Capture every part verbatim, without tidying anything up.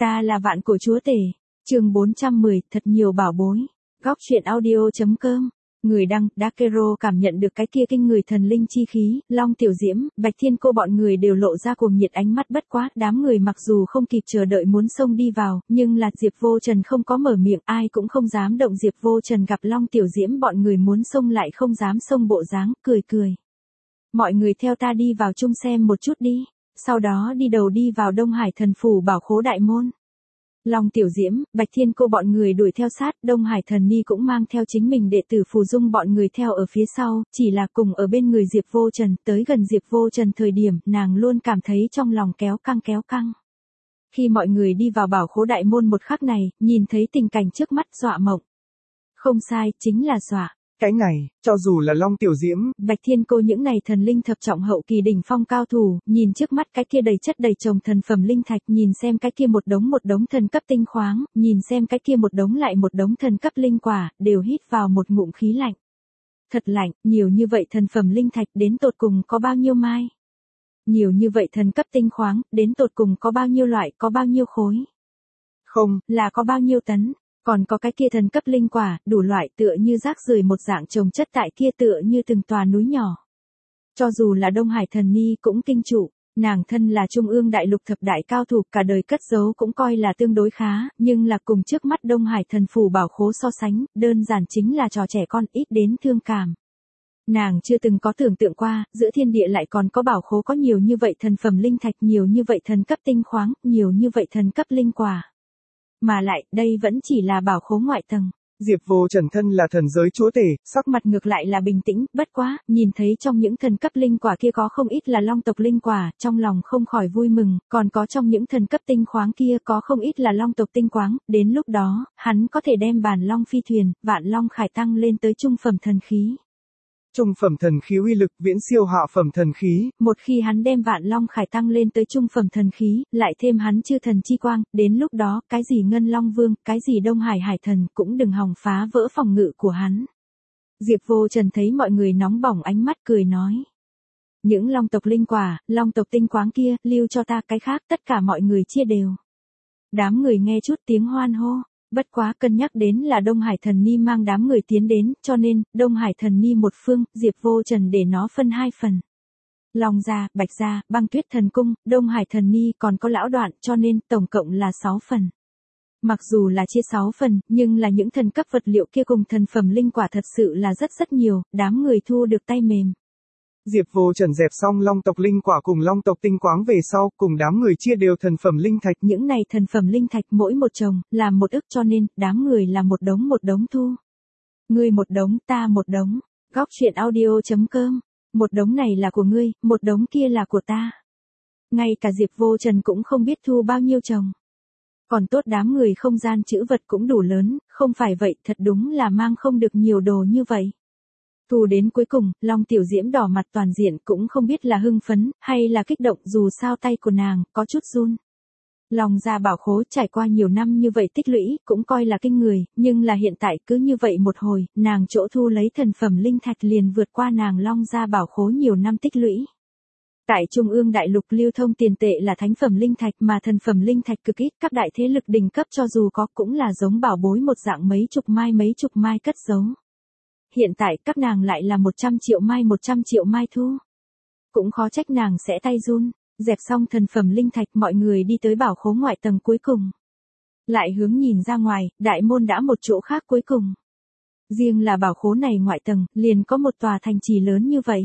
Ta là vạn cổ chúa tể. Chương bốn trăm mười, thật nhiều bảo bối. Góc truyện audio.com. Người đăng, Dakero cảm nhận được cái kia kinh người thần linh chi khí, Long Tiểu Diễm, Bạch Thiên Cô bọn người đều lộ ra cuồng nhiệt ánh mắt bất quá, đám người mặc dù không kịp chờ đợi muốn xông đi vào, nhưng là Diệp Vô Trần không có mở miệng, ai cũng không dám động. Diệp Vô Trần gặp Long Tiểu Diễm bọn người muốn xông lại không dám xông bộ dáng, cười cười. Mọi người theo ta đi vào chung xem một chút đi, sau đó đi đầu đi vào Đông Hải Thần Phủ bảo khố đại môn. Long Tiểu Diễm, Bạch Thiên Cô bọn người đuổi theo sát, Đông Hải Thần Ni cũng mang theo chính mình đệ tử Phù Dung bọn người theo ở phía sau, chỉ là cùng ở bên người Diệp Vô Trần, tới gần Diệp Vô Trần thời điểm, nàng luôn cảm thấy trong lòng kéo căng kéo căng. Khi mọi người đi vào bảo khố đại môn một khắc này, nhìn thấy tình cảnh trước mắt dọa mộng. Không sai, chính là dọa. Cái này, cho dù là Long Tiểu Diễm, Bạch Thiên Cô những này thần linh thập trọng hậu kỳ đỉnh phong cao thủ, nhìn trước mắt cái kia đầy chất đầy chồng thần phẩm linh thạch, nhìn xem cái kia một đống một đống thần cấp tinh khoáng, nhìn xem cái kia một đống lại một đống thần cấp linh quả, đều hít vào một ngụm khí lạnh. Thật lạnh, nhiều như vậy thần phẩm linh thạch đến tột cùng có bao nhiêu mai? Nhiều như vậy thần cấp tinh khoáng, đến tột cùng có bao nhiêu loại, có bao nhiêu khối? Không, là có bao nhiêu tấn? Còn có cái kia thần cấp linh quả, đủ loại tựa như rác rưởi một dạng trồng chất tại kia tựa như từng tòa núi nhỏ. Cho dù là Đông Hải Thần Ni cũng kinh trụ, nàng thân là Trung ương đại lục thập đại cao thủ cả đời cất giấu cũng coi là tương đối khá, nhưng là cùng trước mắt Đông Hải Thần Phủ bảo khố so sánh, đơn giản chính là trò trẻ con ít đến thương cảm. Nàng chưa từng có tưởng tượng qua, giữa thiên địa lại còn có bảo khố có nhiều như vậy thần phẩm linh thạch, nhiều như vậy thần cấp tinh khoáng, nhiều như vậy thần cấp linh quả. Mà lại, đây vẫn chỉ là bảo khố ngoại tầng. Diệp Vô Trần thân là thần giới chúa tể, sắc mặt ngược lại là bình tĩnh, bất quá, nhìn thấy trong những thần cấp linh quả kia có không ít là long tộc linh quả, trong lòng không khỏi vui mừng, còn có trong những thần cấp tinh khoáng kia có không ít là long tộc tinh khoáng, đến lúc đó, hắn có thể đem bản long phi thuyền, vạn long khải tăng lên tới trung phẩm thần khí. Trung phẩm thần khí uy lực viễn siêu hạ phẩm thần khí. Một khi hắn đem vạn long khải tăng lên tới trung phẩm thần khí, lại thêm hắn chư thần chi quang, đến lúc đó, cái gì Ngân Long Vương, cái gì Đông Hải Hải Thần cũng đừng hòng phá vỡ phòng ngự của hắn. Diệp Vô Trần thấy mọi người nóng bỏng ánh mắt cười nói. Những long tộc linh quả, long tộc tinh quáng kia, lưu cho ta, cái khác tất cả mọi người chia đều. Đám người nghe chút tiếng hoan hô. Bất quá cân nhắc đến là Đông Hải Thần Ni mang đám người tiến đến, cho nên, Đông Hải Thần Ni một phương, Diệp Vô Trần để nó phân hai phần. Long gia, Bạch gia, Băng Tuyết Thần Cung, Đông Hải Thần Ni còn có lão đoạn, cho nên, tổng cộng là sáu phần. Mặc dù là chia sáu phần, nhưng là những thần cấp vật liệu kia cùng thần phẩm linh quả thật sự là rất rất nhiều, đám người thu được tay mềm. Diệp Vô Trần dẹp xong long tộc linh quả cùng long tộc tinh quáng về sau, cùng đám người chia đều thần phẩm linh thạch. Những này thần phẩm linh thạch mỗi một chồng, làm một ức, cho nên, đám người là một đống một đống thu. Ngươi một đống, ta một đống. Góc truyện audio.com. Một đống này là của ngươi, một đống kia là của ta. Ngay cả Diệp Vô Trần cũng không biết thu bao nhiêu chồng. Còn tốt đám người không gian trữ vật cũng đủ lớn, không phải vậy thật đúng là mang không được nhiều đồ như vậy. Thu đến cuối cùng, Long Tiểu Diễm đỏ mặt toàn diện cũng không biết là hưng phấn, hay là kích động, dù sao tay của nàng, có chút run. Long gia bảo khố trải qua nhiều năm như vậy tích lũy, cũng coi là kinh người, nhưng là hiện tại cứ như vậy một hồi, nàng chỗ thu lấy thần phẩm linh thạch liền vượt qua nàng Long gia bảo khố nhiều năm tích lũy. Tại Trung ương đại lục lưu thông tiền tệ là thánh phẩm linh thạch mà thần phẩm linh thạch cực ít, các đại thế lực đỉnh cấp cho dù có cũng là giống bảo bối một dạng mấy chục mai mấy chục mai cất giấu. Hiện tại các nàng lại là một trăm triệu mai một trăm triệu mai thu. Cũng khó trách nàng sẽ tay run, dẹp xong thần phẩm linh thạch mọi người đi tới bảo khố ngoại tầng cuối cùng. Lại hướng nhìn ra ngoài, đại môn đã một chỗ khác cuối cùng. Riêng là bảo khố này ngoại tầng, liền có một tòa thành trì lớn như vậy.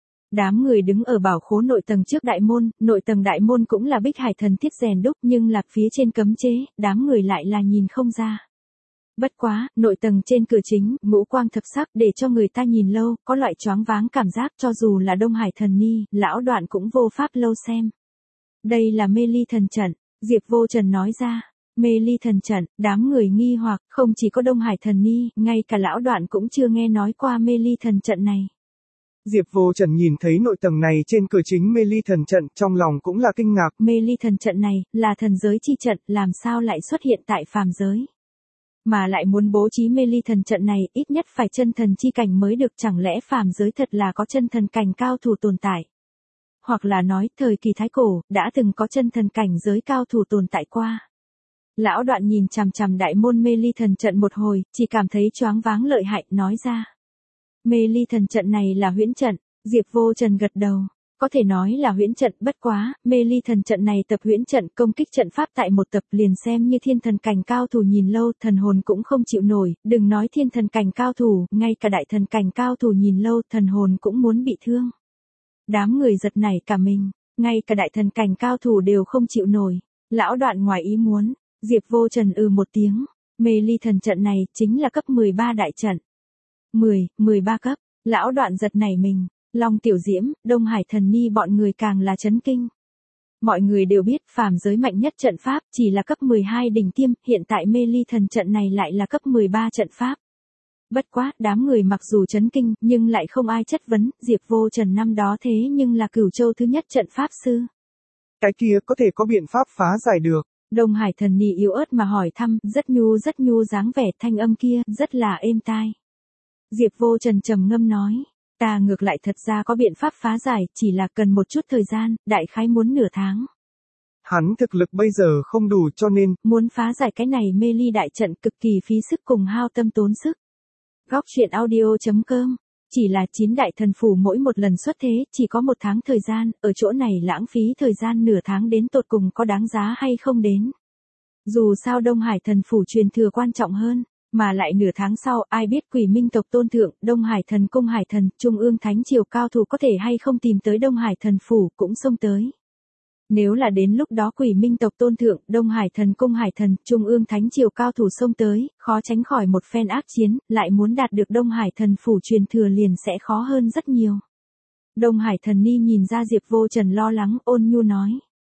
Đám người đứng ở bảo khố nội tầng trước đại môn, nội tầng đại môn cũng là Bích Hải thần thiết rèn đúc nhưng là phía trên cấm chế, đám người lại là nhìn không ra. Bất quá, nội tầng trên cửa chính, ngũ quang thập sắc để cho người ta nhìn lâu, có loại choáng váng cảm giác cho dù là Đông Hải Thần Ni, lão đoạn cũng vô pháp lâu xem. Đây là mê ly thần trận, Diệp Vô Trần nói ra. Mê ly thần trận, đám người nghi hoặc, không chỉ có Đông Hải Thần Ni, ngay cả lão đoạn cũng chưa nghe nói qua mê ly thần trận này. Diệp Vô Trần nhìn thấy nội tầng này trên cửa chính mê ly thần trận, trong lòng cũng là kinh ngạc. Mê ly thần trận này, là thần giới chi trận, làm sao lại xuất hiện tại phàm giới? Mà lại muốn bố trí mê ly thần trận này, ít nhất phải chân thần chi cảnh mới được, chẳng lẽ phàm giới thật là có chân thần cảnh cao thủ tồn tại? Hoặc là nói, thời kỳ thái cổ, đã từng có chân thần cảnh giới cao thủ tồn tại qua. Lão Đoạn nhìn chằm chằm đại môn mê ly thần trận một hồi, chỉ cảm thấy choáng váng lợi hại, nói ra. Mê ly thần trận này là huyễn trận, Diệp Vô Trần gật đầu. Có thể nói là huyễn trận, bất quá, mê ly thần trận này tập huyễn trận công kích trận pháp tại một tập liền xem như thiên thần cảnh cao thủ nhìn lâu, thần hồn cũng không chịu nổi, đừng nói thiên thần cảnh cao thủ, ngay cả đại thần cảnh cao thủ nhìn lâu, thần hồn cũng muốn bị thương. Đám người giật nảy cả mình, ngay cả đại thần cảnh cao thủ đều không chịu nổi. Lão Đoạn ngoài ý muốn, Diệp Vô Trần ừ một tiếng, mê ly thần trận này chính là cấp mười ba đại trận. mười, mười ba cấp, Lão Đoạn giật nảy mình. Long Tiểu Diễm, Đông Hải Thần Ni bọn người càng là chấn kinh. Mọi người đều biết phàm giới mạnh nhất trận pháp chỉ là cấp mười hai đỉnh tiêm, hiện tại mê ly thần trận này lại là cấp mười ba trận pháp. Bất quá, đám người mặc dù chấn kinh, nhưng lại không ai chất vấn, Diệp Vô Trần năm đó thế nhưng là Cửu Châu thứ nhất trận pháp sư. Cái kia có thể có biện pháp phá giải được. Đông Hải Thần Ni yếu ớt mà hỏi thăm, rất nhu rất nhu dáng vẻ, thanh âm kia, rất là êm tai. Diệp Vô Trần trầm ngâm nói. Ta ngược lại thật ra có biện pháp phá giải, chỉ là cần một chút thời gian, đại khái muốn nửa tháng. Hắn thực lực bây giờ không đủ cho nên, muốn phá giải cái này mê ly đại trận cực kỳ phí sức cùng hao tâm tốn sức. Góc truyện audio chấm com, chỉ là chín đại thần phủ mỗi một lần xuất thế, chỉ có một tháng thời gian, ở chỗ này lãng phí thời gian nửa tháng đến tột cùng có đáng giá hay không đến. Dù sao Đông Hải thần phủ truyền thừa quan trọng hơn. Mà lại nửa tháng sau, ai biết Quỷ Minh tộc tôn thượng, Đông Hải thần cung Hải thần, Trung ương thánh triều cao thủ có thể hay không tìm tới Đông Hải thần phủ, cũng xông tới. Nếu là đến lúc đó Quỷ Minh tộc tôn thượng, Đông Hải thần cung Hải thần, Trung ương thánh triều cao thủ xông tới, khó tránh khỏi một phen ác chiến, lại muốn đạt được Đông Hải thần phủ truyền thừa liền sẽ khó hơn rất nhiều. Đông Hải thần ni nhìn ra Diệp Vô Trần lo lắng, ôn nhu nói.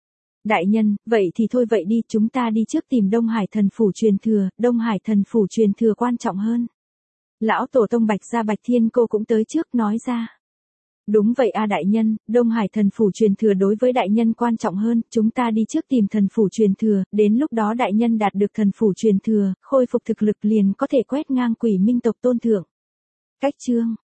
Đại nhân, vậy thì thôi vậy đi, chúng ta đi trước tìm Đông Hải thần phủ truyền thừa, Đông Hải thần phủ truyền thừa quan trọng hơn. Lão tổ tông Bạch Gia Bạch Thiên Cô cũng tới trước nói ra. Đúng vậy a đại nhân, Đông Hải thần phủ truyền thừa đối với đại nhân quan trọng hơn, chúng ta đi trước tìm thần phủ truyền thừa, đến lúc đó đại nhân đạt được thần phủ truyền thừa, khôi phục thực lực liền có thể quét ngang Quỷ Minh tộc tôn thượng. Cách chương